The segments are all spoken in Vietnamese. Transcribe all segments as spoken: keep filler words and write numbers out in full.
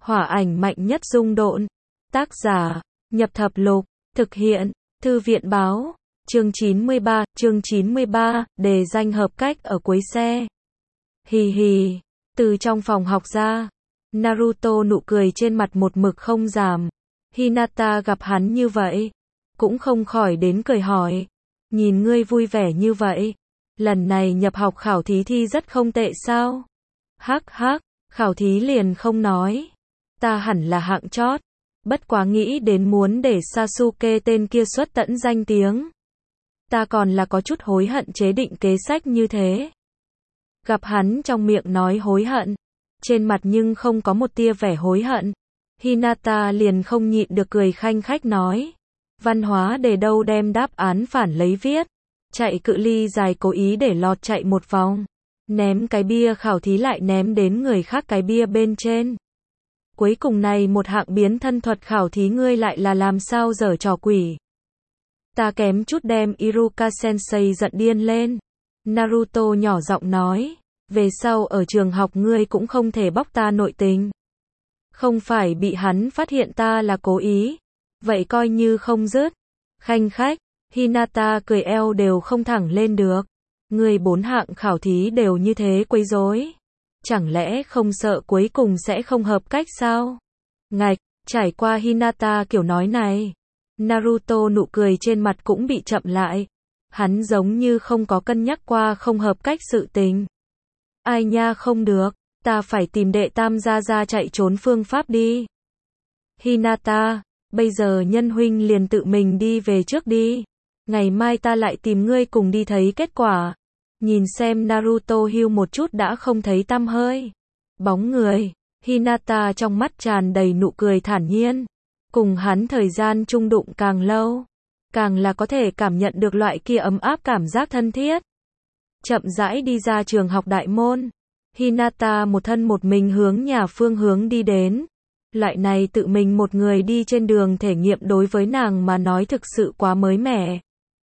Hỏa ảnh mạnh nhất dung độn. Tác giả, Nhập Thập Lục. Thực hiện, Thư viện báo. Chương chín mươi ba, chương chín mươi ba, đề danh hợp cách ở cuối xe. Hì hì, từ trong phòng học ra, Naruto nụ cười trên mặt một mực không giảm. Hinata gặp hắn như vậy, cũng không khỏi đến cười hỏi, nhìn ngươi vui vẻ như vậy, lần này nhập học khảo thí thi rất không tệ sao? Hắc hắc, khảo thí liền không nói, ta hẳn là hạng chót, bất quá nghĩ đến muốn để Sasuke tên kia xuất tận danh tiếng. Ta còn là có chút hối hận chế định kế sách như thế. Gặp hắn trong miệng nói hối hận, trên mặt nhưng không có một tia vẻ hối hận. Hinata liền không nhịn được cười khanh khách nói, văn hóa để đâu đem đáp án phản lấy viết, chạy cự ly dài cố ý để lọt chạy một vòng, ném cái bia khảo thí lại ném đến người khác cái bia bên trên. Cuối cùng này một hạng biến thân thuật khảo thí ngươi lại là làm sao dở trò quỷ. Ta kém chút đem Iruka Sensei giận điên lên. Naruto nhỏ giọng nói, về sau ở trường học ngươi cũng không thể bóc ta nội tình. Không phải bị hắn phát hiện ta là cố ý, vậy coi như không dứt. Khanh khách, Hinata cười eo đều không thẳng lên được. Ngươi bốn hạng khảo thí đều như thế quấy rối, chẳng lẽ không sợ cuối cùng sẽ không hợp cách sao? Ngạch, trải qua Hinata kiểu nói này, Naruto nụ cười trên mặt cũng bị chậm lại. Hắn giống như không có cân nhắc qua không hợp cách sự tình. Ai nha không được, ta phải tìm đệ tam gia gia chạy trốn phương pháp đi. Hinata, bây giờ nhân huynh liền tự mình đi về trước đi. Ngày mai ta lại tìm ngươi cùng đi thấy kết quả. Nhìn xem Naruto hưu một chút đã không thấy tăm hơi. Bóng người, Hinata trong mắt tràn đầy nụ cười thản nhiên. Cùng hắn thời gian chung đụng càng lâu, càng là có thể cảm nhận được loại kia ấm áp cảm giác thân thiết. Chậm rãi đi ra trường học đại môn, Hinata một thân một mình hướng nhà phương hướng đi đến. Loại này tự mình một người đi trên đường thể nghiệm đối với nàng mà nói thực sự quá mới mẻ.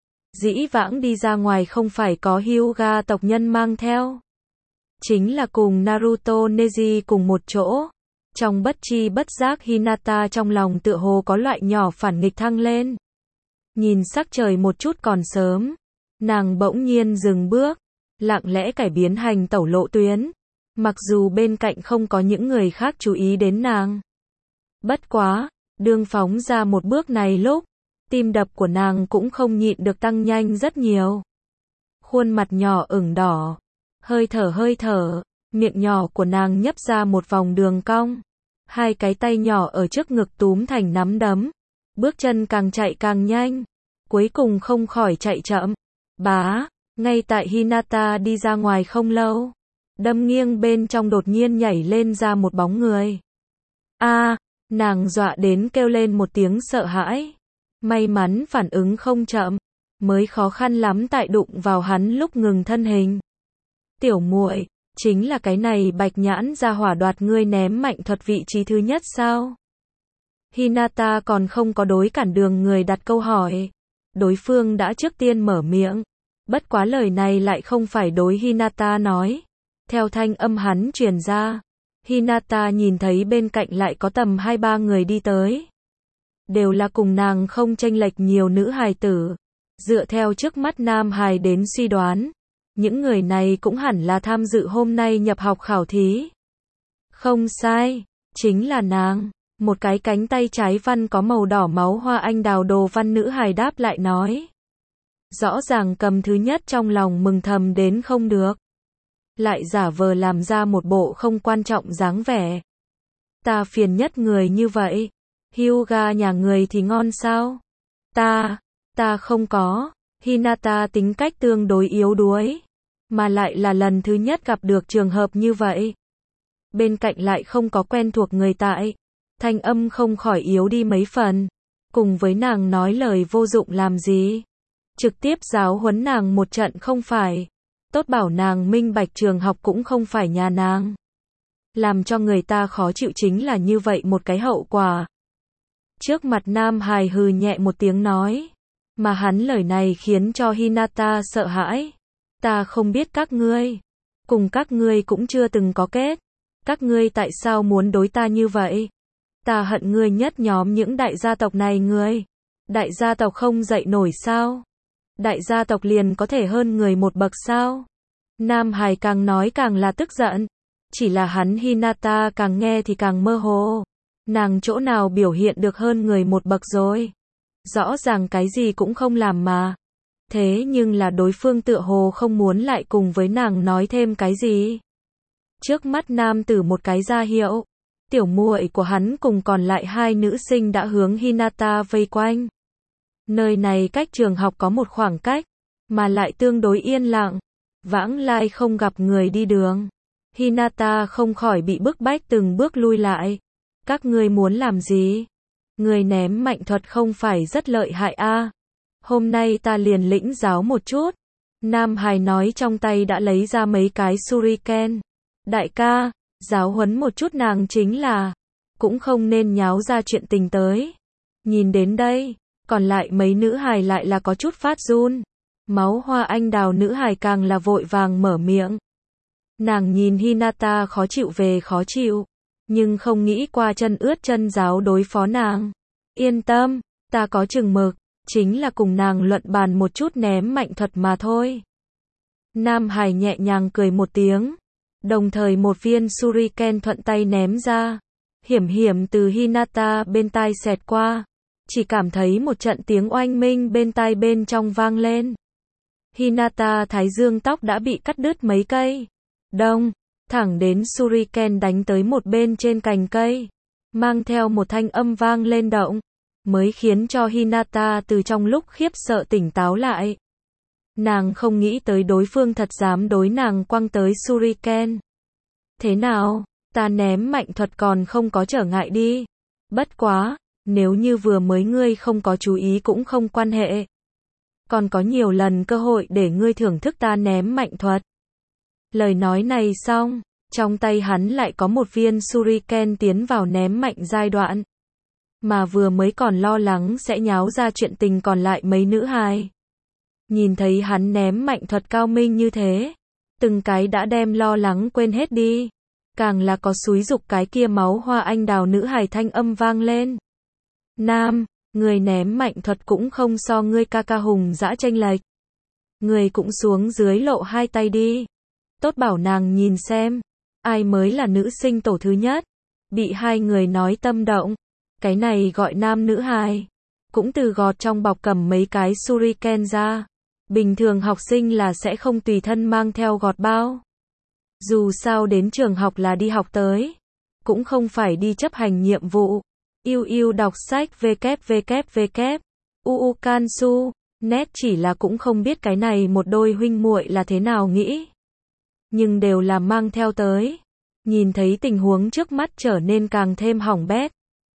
Dĩ vãng đi ra ngoài không phải có Hyuga tộc nhân mang theo, chính là cùng Naruto Neji cùng một chỗ. Trong bất chi bất giác Hinata trong lòng tựa hồ có loại nhỏ phản nghịch thăng lên. Nhìn sắc trời một chút còn sớm, nàng bỗng nhiên dừng bước, lặng lẽ cải biến hành tẩu lộ tuyến, mặc dù bên cạnh không có những người khác chú ý đến nàng. Bất quá, đương phóng ra một bước này lúc, tim đập của nàng cũng không nhịn được tăng nhanh rất nhiều. Khuôn mặt nhỏ ửng đỏ, hơi thở hơi thở, miệng nhỏ của nàng nhấp ra một vòng đường cong. Hai cái tay nhỏ ở trước ngực túm thành nắm đấm, bước chân càng chạy càng nhanh, cuối cùng không khỏi chạy chậm. Bá, ngay tại Hinata đi ra ngoài không lâu, đâm nghiêng bên trong đột nhiên nhảy lên ra một bóng người. A, nàng dọa đến kêu lên một tiếng sợ hãi. May mắn phản ứng không chậm, mới khó khăn lắm tại đụng vào hắn lúc ngừng thân hình. Tiểu muội, chính là cái này bạch nhãn ra hỏa đoạt ngươi ném mạnh thuật vị trí thứ nhất sao? Hinata còn không có đối cản đường người đặt câu hỏi. Đối phương đã trước tiên mở miệng. Bất quá lời này lại không phải đối Hinata nói. Theo thanh âm hắn truyền ra, Hinata nhìn thấy bên cạnh lại có tầm hai ba người đi tới. Đều là cùng nàng không chênh lệch nhiều nữ hài tử. Dựa theo trước mắt nam hài đến suy đoán, những người này cũng hẳn là tham dự hôm nay nhập học khảo thí. Không sai, chính là nàng. Một cái cánh tay trái văn có màu đỏ máu hoa anh đào đồ văn nữ hài đáp lại nói. Rõ ràng cầm thứ nhất trong lòng mừng thầm đến không được. Lại giả vờ làm ra một bộ không quan trọng dáng vẻ. Ta phiền nhất người như vậy. Hyuga nhà người thì ngon sao? Ta, ta không có. Hinata tính cách tương đối yếu đuối, mà lại là lần thứ nhất gặp được trường hợp như vậy. Bên cạnh lại không có quen thuộc người tại, thanh âm không khỏi yếu đi mấy phần. Cùng với nàng nói lời vô dụng làm gì? Trực tiếp giáo huấn nàng một trận không phải. Tốt bảo nàng minh bạch trường học cũng không phải nhà nàng. Làm cho người ta khó chịu chính là như vậy một cái hậu quả. Trước mặt nam hài hừ nhẹ một tiếng nói, mà hắn lời này khiến cho Hinata sợ hãi. Ta không biết các ngươi, cùng các ngươi cũng chưa từng có kết, Các ngươi tại sao muốn đối ta như vậy? Ta hận ngươi nhất nhóm những đại gia tộc này ngươi. Đại gia tộc không dậy nổi sao? Đại gia tộc liền có thể hơn người một bậc sao? Nam Hải càng nói càng là tức giận. Chỉ là hắn Hinata càng nghe thì càng mơ hồ. Nàng chỗ nào biểu hiện được hơn người một bậc rồi? Rõ ràng cái gì cũng không làm mà. Thế nhưng là đối phương tựa hồ không muốn lại cùng với nàng nói thêm cái gì. Trước mắt nam tử một cái ra hiệu. Tiểu muội của hắn cùng còn lại hai nữ sinh đã hướng Hinata vây quanh. Nơi này cách trường học có một khoảng cách, mà lại tương đối yên lặng. Vãng lai không gặp người đi đường. Hinata không khỏi bị bức bách từng bước lui lại. Các ngươi muốn làm gì? Người ném mạnh thuật không phải rất lợi hại a? À? Hôm nay ta liền lĩnh giáo một chút. Nam Hải nói trong tay đã lấy ra mấy cái shuriken. Đại ca, giáo huấn một chút nàng chính là, cũng không nên nháo ra chuyện tình tới. Nhìn đến đây, còn lại mấy nữ hài lại là có chút phát run. Máu hoa anh đào nữ hài càng là vội vàng mở miệng. Nàng nhìn Hinata khó chịu về khó chịu, nhưng không nghĩ qua chân ướt chân giáo đối phó nàng. Yên tâm, ta có chừng mực, chính là cùng nàng luận bàn một chút ném mạnh thuật mà thôi. Nam Hải nhẹ nhàng cười một tiếng, đồng thời một viên shuriken thuận tay ném ra, hiểm hiểm từ Hinata bên tai xẹt qua, chỉ cảm thấy một trận tiếng oanh minh bên tai bên trong vang lên. Hinata thái dương tóc đã bị cắt đứt mấy cây. Đông, thẳng đến shuriken đánh tới một bên trên cành cây, mang theo một thanh âm vang lên động, mới khiến cho Hinata từ trong lúc khiếp sợ tỉnh táo lại. Nàng không nghĩ tới đối phương thật dám đối nàng quăng tới shuriken. Thế nào, ta ném mạnh thuật còn không có trở ngại đi. Bất quá, nếu như vừa mới ngươi không có chú ý cũng không quan hệ. Còn có nhiều lần cơ hội để ngươi thưởng thức ta ném mạnh thuật. Lời nói này xong, trong tay hắn lại có một viên shuriken tiến vào ném mạnh giai đoạn. Mà vừa mới còn lo lắng sẽ nháo ra chuyện tình còn lại mấy nữ hài. Nhìn thấy hắn ném mạnh thuật cao minh như thế, từng cái đã đem lo lắng quên hết đi. Càng là có xúi dục cái kia máu hoa anh đào nữ hài thanh âm vang lên. Nam, người ném mạnh thuật cũng không so ngươi ca ca hùng dã chênh lệch. Người cũng xuống dưới lộ hai tay đi. Tốt bảo nàng nhìn xem, ai mới là nữ sinh tổ thứ nhất. Bị hai người nói tâm động. Cái này gọi nam nữ hài. Cũng từ gọt trong bọc cầm mấy cái shuriken ra. Bình thường học sinh là sẽ không tùy thân mang theo gọt bao. Dù sao đến trường học là đi học tới. Cũng không phải đi chấp hành nhiệm vụ. Yêu yêu đọc sách www. Uu Kansu. Net chỉ là cũng không biết cái này một đôi huynh muội là thế nào nghĩ. Nhưng đều là mang theo tới. Nhìn thấy tình huống trước mắt trở nên càng thêm hỏng bét.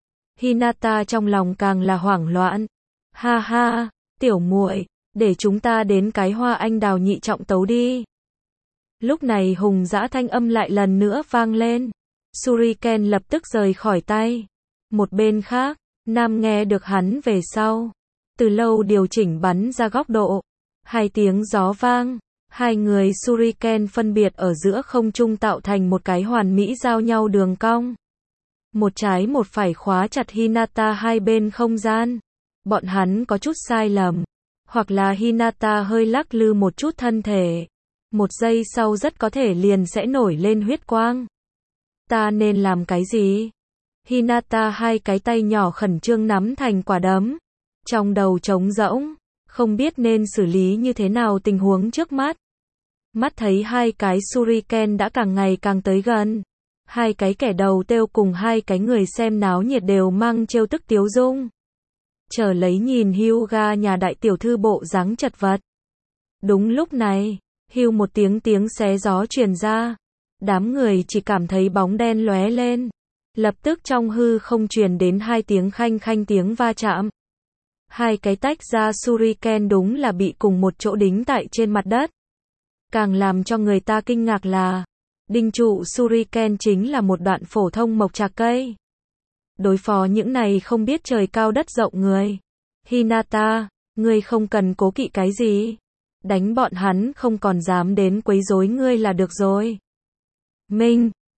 Hinata trong lòng càng là hoảng loạn. Ha ha, tiểu muội, để chúng ta đến cái hoa anh đào nhị trọng tấu đi. Lúc này hùng dã thanh âm lại lần nữa vang lên. Shuriken lập tức rời khỏi tay. Một bên khác, Nam nghe được hắn về sau. Từ lâu điều chỉnh bắn ra góc độ. Hai tiếng gió vang. Hai người shuriken phân biệt ở giữa không trung tạo thành một cái hoàn mỹ giao nhau đường cong. Một trái một phải khóa chặt Hinata hai bên không gian. Bọn hắn có chút sai lầm. Hoặc là Hinata hơi lắc lư một chút thân thể. Một giây sau rất có thể liền sẽ nổi lên huyết quang. Ta nên làm cái gì? Hinata hai cái tay nhỏ khẩn trương nắm thành quả đấm. Trong đầu trống rỗng. Không biết nên xử lý như thế nào tình huống trước mắt. Mắt thấy hai cái shuriken đã càng ngày càng tới gần. Hai cái kẻ đầu têu cùng hai cái người xem náo nhiệt đều mang trêu tức tiếu dung. Chờ lấy nhìn Hyuga nhà đại tiểu thư bộ dáng chật vật. Đúng lúc này, hưu một tiếng tiếng xé gió truyền ra. Đám người chỉ cảm thấy bóng đen lóe lên. Lập tức trong hư không truyền đến hai tiếng khanh khanh tiếng va chạm. Hai cái tách ra shuriken đúng là bị cùng một chỗ đính tại trên mặt đất. Càng làm cho người ta kinh ngạc là, đinh trụ shuriken chính là một đoạn phổ thông mộc trạc cây. Đối phó những này không biết trời cao đất rộng người. Hinata, ngươi không cần cố kỵ cái gì. Đánh bọn hắn không còn dám đến quấy rối ngươi là được rồi. Minh,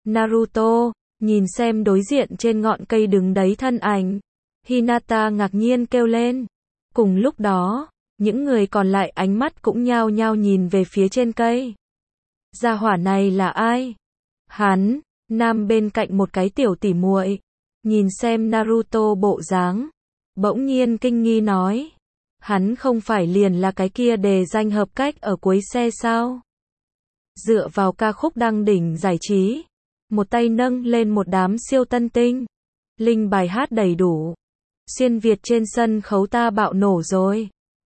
Naruto, nhìn xem đối diện trên ngọn cây đứng đấy thân ảnh. Hinata ngạc nhiên kêu lên. Cùng lúc đó, những người còn lại ánh mắt cũng nhao nhao nhìn về phía trên cây. Gia hỏa này là ai? Hắn, nam bên cạnh một cái tiểu tỉ muội, nhìn xem Naruto bộ dáng, bỗng nhiên kinh nghi nói. Hắn không phải liền là cái kia đề danh hợp cách ở cuối xe sao? Dựa vào ca khúc đăng đỉnh giải trí, một tay nâng lên một đám siêu tân tinh. Linh bài hát đầy đủ. Xuyên Việt trên sân khấu ta bạo nổ rồi.